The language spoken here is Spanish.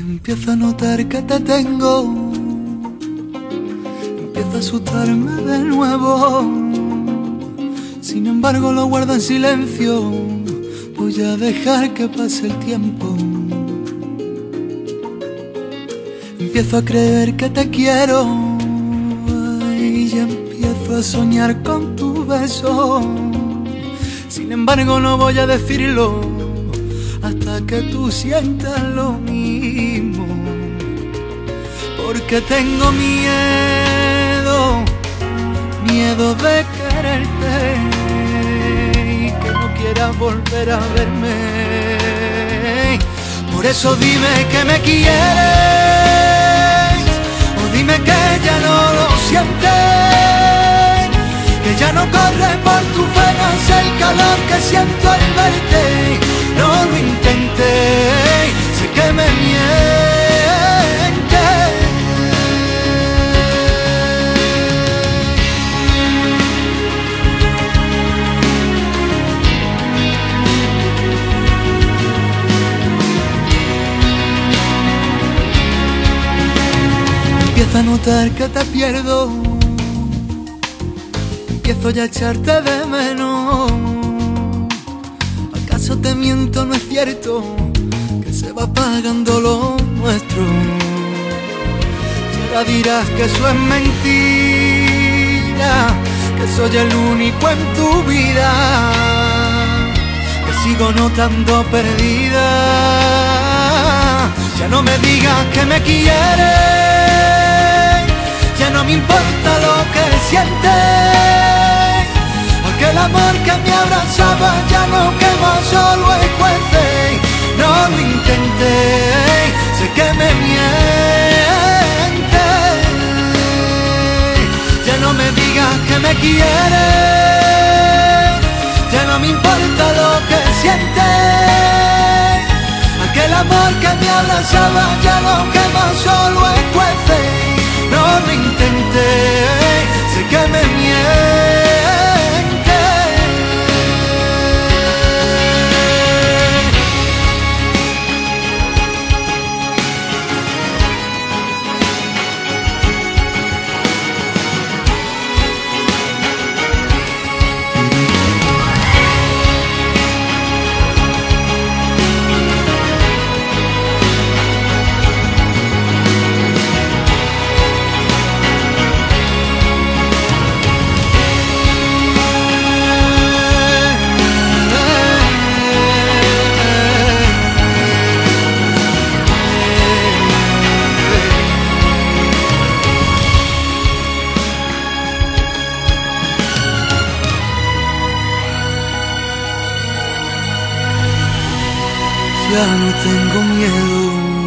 Empiezo a notar que te tengo, empiezo a asustarme de nuevo. Sin embargo lo guardo en silencio, voy a dejar que pase el tiempo. Empiezo a creer que te quiero y ya empiezo a soñar con tu beso. Sin embargo no voy a decirlo hasta que tú sientas lo mismo, porque tengo miedo, miedo de quererte y que no quieras volver a verme. Por eso dime que me quieres, o dime que ya no lo sientes, que ya no corre por tus venas el calor que siento al verte. No lo intenté, sé que me mientes. Empiezo a notar que te pierdo, empiezo ya a echarte de menos. ¿Acaso te miento? No es cierto que se va apagando lo nuestro. Y ahora dirás que eso es mentira, que soy el único en tu vida, que sigo notando perdida. Ya no me digas que me quieres, ya no me importa lo que sientes. Aquel amor que me abrazaba ya no quema, solo escuece. No lo intenté, sé que me mientes. Ya no me digas que me quieres, ya no me importa lo que sientes. Aquel amor que me abrazaba ya no quema, solo escuece. No lo intenté, sé que me mientes. Ya no tengo miedo,